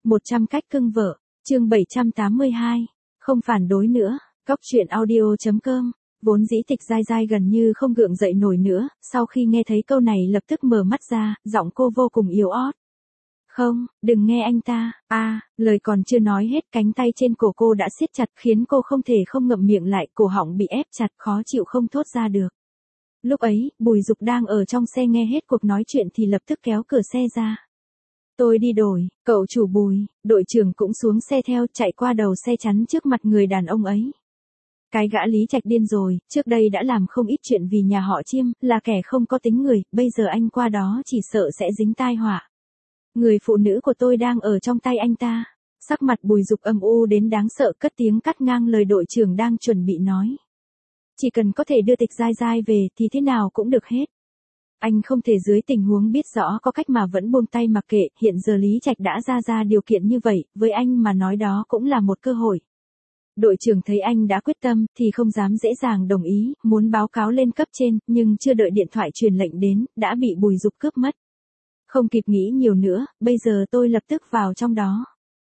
100 cách cưng vợ, chương 782, không phản đối nữa, Cóc truyện audio.com, vốn dĩ Tịch Giai Giai gần như không gượng dậy nổi nữa, sau khi nghe thấy câu này lập tức mở mắt ra, giọng cô vô cùng yếu ớt. Không, đừng nghe anh ta, lời còn chưa nói hết cánh tay trên cổ cô đã siết chặt khiến cô không thể không ngậm miệng lại, cổ họng bị ép chặt khó chịu không thốt ra được. Lúc ấy, Bùi Dục đang ở trong xe nghe hết cuộc nói chuyện thì lập tức kéo cửa xe ra. Tôi đi đổi, cậu chủ Bùi, đội trưởng cũng xuống xe theo chạy qua đầu xe chắn trước mặt người đàn ông ấy. Cái gã Lý Trạch điên rồi, trước đây đã làm không ít chuyện vì nhà họ Chiêm, là kẻ không có tính người, bây giờ anh qua đó chỉ sợ sẽ dính tai họa. Người phụ nữ của tôi đang ở trong tay anh ta. Sắc mặt Bùi Dục âm u đến đáng sợ, cất tiếng cắt ngang lời đội trưởng đang chuẩn bị nói. Chỉ cần có thể đưa Tịch Giai Giai về thì thế nào cũng được hết. Anh không thể dưới tình huống biết rõ có cách mà vẫn buông tay mặc kệ, hiện giờ Lý Trạch đã ra điều kiện như vậy, với anh mà nói đó cũng là một cơ hội. Đội trưởng thấy anh đã quyết tâm thì không dám dễ dàng đồng ý, muốn báo cáo lên cấp trên, nhưng chưa đợi điện thoại truyền lệnh đến, đã bị Bùi Dục cướp mất. Không kịp nghĩ nhiều nữa, bây giờ tôi lập tức vào trong đó.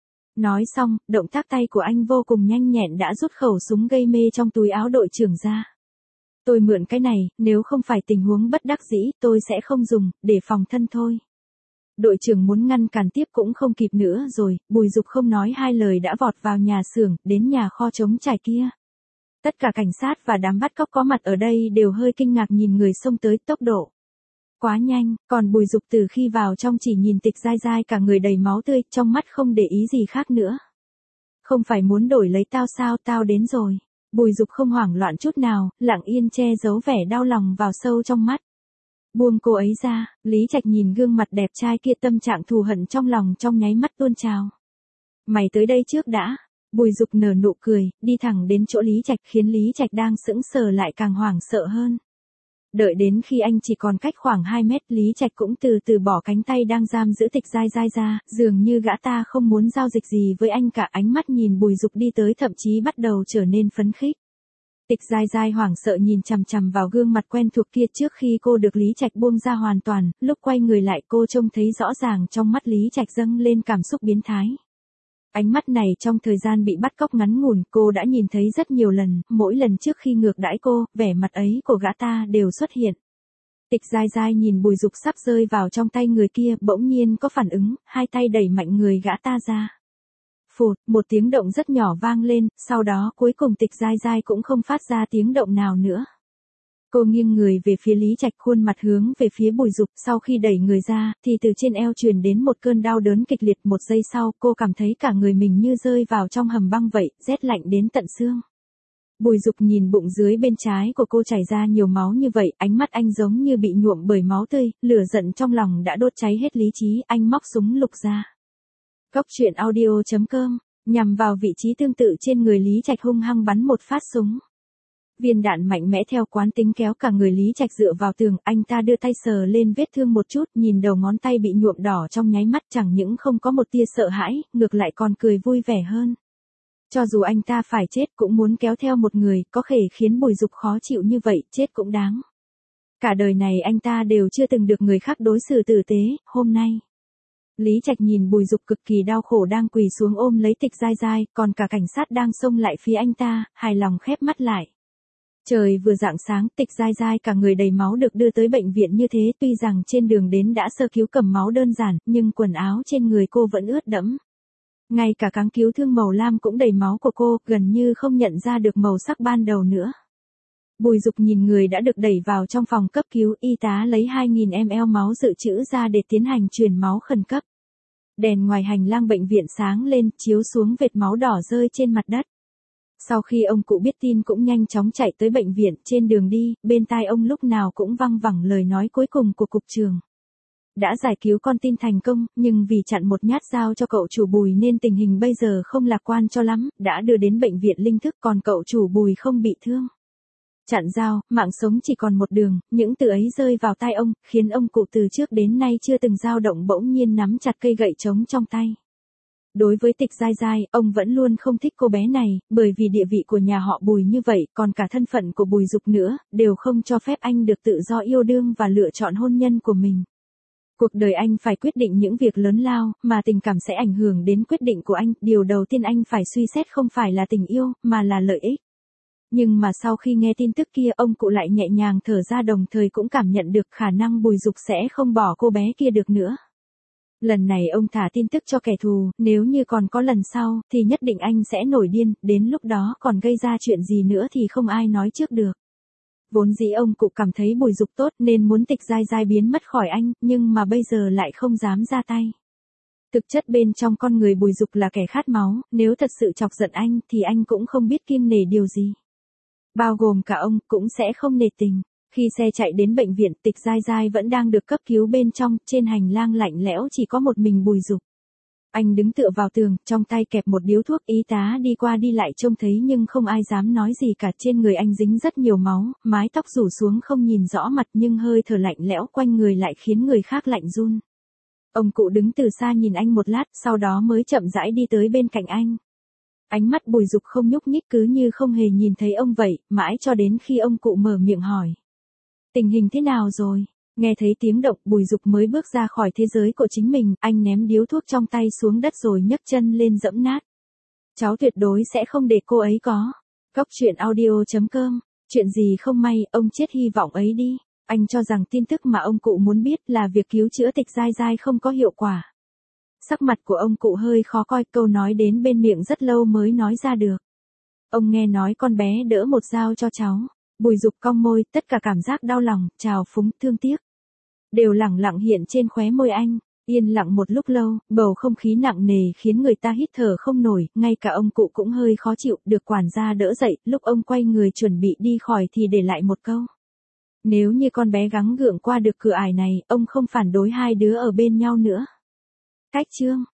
Nói xong, động tác tay của anh vô cùng nhanh nhẹn đã rút khẩu súng gây mê trong túi áo đội trưởng ra. Tôi mượn cái này, nếu không phải tình huống bất đắc dĩ, tôi sẽ không dùng, để phòng thân thôi. Đội trưởng muốn ngăn cản tiếp cũng không kịp nữa rồi, Bùi Dục không nói hai lời đã vọt vào nhà xưởng, đến nhà kho trống trải kia. Tất cả cảnh sát và đám bắt cóc có mặt ở đây đều hơi kinh ngạc nhìn người xông tới, tốc độ quá nhanh, còn Bùi Dục từ khi vào trong chỉ nhìn Tịch Giai Giai cả người đầy máu tươi, trong mắt không để ý gì khác nữa. Không phải muốn đổi lấy tao sao, tao đến rồi. Bùi Dục không hoảng loạn chút nào, lặng yên che giấu vẻ đau lòng vào sâu trong mắt. Buông cô ấy ra, Lý Trạch nhìn gương mặt đẹp trai kia, tâm trạng thù hận trong lòng trong nháy mắt tuôn trào. Mày tới đây trước đã. Bùi Dục nở nụ cười, đi thẳng đến chỗ Lý Trạch khiến Lý Trạch đang sững sờ lại càng hoảng sợ hơn. Đợi đến khi anh chỉ còn cách khoảng 2 mét, Lý Trạch cũng từ từ bỏ cánh tay đang giam giữ Tịch Giai Giai ra, dường như gã ta không muốn giao dịch gì với anh cả, ánh mắt nhìn Bùi Dục đi tới thậm chí bắt đầu trở nên phấn khích. Tịch Giai Giai hoảng sợ nhìn chằm chằm vào gương mặt quen thuộc kia trước khi cô được Lý Trạch buông ra hoàn toàn, lúc quay người lại cô trông thấy rõ ràng trong mắt Lý Trạch dâng lên cảm xúc biến thái. Ánh mắt này trong thời gian bị bắt cóc ngắn ngủn cô đã nhìn thấy rất nhiều lần, mỗi lần trước khi ngược đãi cô, vẻ mặt ấy của gã ta đều xuất hiện. Tịch Giai Giai nhìn Bùi Dục sắp rơi vào trong tay người kia, bỗng nhiên có phản ứng, hai tay đẩy mạnh người gã ta ra. Phụt, một tiếng động rất nhỏ vang lên, sau đó cuối cùng Tịch Giai Giai cũng không phát ra tiếng động nào nữa. Cô nghiêng người về phía Lý Trạch, khuôn mặt hướng về phía Bùi Dục, sau khi đẩy người ra, thì từ trên eo truyền đến một cơn đau đớn kịch liệt, một giây sau, cô cảm thấy cả người mình như rơi vào trong hầm băng vậy, rét lạnh đến tận xương. Bùi Dục nhìn bụng dưới bên trái của cô chảy ra nhiều máu như vậy, ánh mắt anh giống như bị nhuộm bởi máu tươi, lửa giận trong lòng đã đốt cháy hết lý trí, anh móc súng lục ra. Cóc truyện audio.com, nhằm vào vị trí tương tự trên người Lý Trạch hung hăng bắn một phát súng. Viên đạn mạnh mẽ theo quán tính kéo cả người Lý Trạch dựa vào tường, anh ta đưa tay sờ lên vết thương một chút, nhìn đầu ngón tay bị nhuộm đỏ trong nháy mắt, chẳng những không có một tia sợ hãi, ngược lại còn cười vui vẻ hơn. Cho dù anh ta phải chết cũng muốn kéo theo một người, có thể khiến Bùi Dục khó chịu như vậy, chết cũng đáng. Cả đời này anh ta đều chưa từng được người khác đối xử tử tế, hôm nay. Lý Trạch nhìn Bùi Dục cực kỳ đau khổ đang quỳ xuống ôm lấy Tịch Giai Giai, còn cả cảnh sát đang xông lại phía anh ta, hài lòng khép mắt lại. Trời vừa rạng sáng, Tịch Giai Giai cả người đầy máu được đưa tới bệnh viện như thế, tuy rằng trên đường đến đã sơ cứu cầm máu đơn giản, nhưng quần áo trên người cô vẫn ướt đẫm. Ngay cả cáng cứu thương màu lam cũng đầy máu của cô, gần như không nhận ra được màu sắc ban đầu nữa. Bùi Dục nhìn người đã được đẩy vào trong phòng cấp cứu, y tá lấy 2.000 ml máu dự trữ ra để tiến hành truyền máu khẩn cấp. Đèn ngoài hành lang bệnh viện sáng lên, chiếu xuống vệt máu đỏ rơi trên mặt đất. Sau khi ông cụ biết tin cũng nhanh chóng chạy tới bệnh viện, trên đường đi, bên tai ông lúc nào cũng văng vẳng lời nói cuối cùng của cục trưởng. Đã giải cứu con tin thành công, nhưng vì chặn một nhát dao cho cậu chủ Bùi nên tình hình bây giờ không lạc quan cho lắm, đã đưa đến bệnh viện linh thức, còn cậu chủ Bùi không bị thương. Chặn dao, mạng sống chỉ còn một đường, những từ ấy rơi vào tai ông, khiến ông cụ từ trước đến nay chưa từng dao động bỗng nhiên nắm chặt cây gậy trống trong tay. Đối với Tịch Giai Giai, ông vẫn luôn không thích cô bé này, bởi vì địa vị của nhà họ Bùi như vậy, còn cả thân phận của Bùi Dục nữa, đều không cho phép anh được tự do yêu đương và lựa chọn hôn nhân của mình. Cuộc đời anh phải quyết định những việc lớn lao, mà tình cảm sẽ ảnh hưởng đến quyết định của anh. Điều đầu tiên anh phải suy xét không phải là tình yêu, mà là lợi ích. Nhưng mà sau khi nghe tin tức kia, ông cụ lại nhẹ nhàng thở ra, đồng thời cũng cảm nhận được khả năng Bùi Dục sẽ không bỏ cô bé kia được nữa. Lần này ông thả tin tức cho kẻ thù, nếu như còn có lần sau, thì nhất định anh sẽ nổi điên, đến lúc đó còn gây ra chuyện gì nữa thì không ai nói trước được. Vốn dĩ ông cụ cảm thấy Bùi Dục tốt nên muốn Tịch Giai Giai biến mất khỏi anh, nhưng mà bây giờ lại không dám ra tay. Thực chất bên trong con người Bùi Dục là kẻ khát máu, nếu thật sự chọc giận anh thì anh cũng không biết kiêng nể điều gì. Bao gồm cả ông cũng sẽ không nể tình. Khi xe chạy đến bệnh viện, Tịch Giai Giai vẫn đang được cấp cứu bên trong, trên hành lang lạnh lẽo chỉ có một mình Bùi Dục. Anh đứng tựa vào tường, trong tay kẹp một điếu thuốc, y tá đi qua đi lại trông thấy nhưng không ai dám nói gì cả. Trên người anh dính rất nhiều máu, mái tóc rủ xuống không nhìn rõ mặt nhưng hơi thở lạnh lẽo quanh người lại khiến người khác lạnh run. Ông cụ đứng từ xa nhìn anh một lát, sau đó mới chậm rãi đi tới bên cạnh anh. Ánh mắt Bùi Dục không nhúc nhích, cứ như không hề nhìn thấy ông vậy, mãi cho đến khi ông cụ mở miệng hỏi. Tình hình thế nào rồi? Nghe thấy tiếng động, Bùi Dục mới bước ra khỏi thế giới của chính mình, anh ném điếu thuốc trong tay xuống đất rồi nhấc chân lên giẫm nát. Cháu tuyệt đối sẽ không để cô ấy có. Góc truyện audio.com. Chuyện gì không may, ông chết hy vọng ấy đi. Anh cho rằng tin tức mà ông cụ muốn biết là việc cứu chữa Tịch Giai Giai không có hiệu quả. Sắc mặt của ông cụ hơi khó coi, câu nói đến bên miệng rất lâu mới nói ra được. Ông nghe nói con bé đỡ một dao cho cháu. Bùi Dục cong môi, tất cả cảm giác đau lòng, trào phúng, thương tiếc đều lẳng lặng hiện trên khóe môi anh. Yên lặng một lúc lâu, bầu không khí nặng nề khiến người ta hít thở không nổi, ngay cả ông cụ cũng hơi khó chịu, được quản gia đỡ dậy, lúc ông quay người chuẩn bị đi khỏi thì để lại một câu. Nếu như con bé gắng gượng qua được cửa ải này, ông không phản đối hai đứa ở bên nhau nữa. Cách chương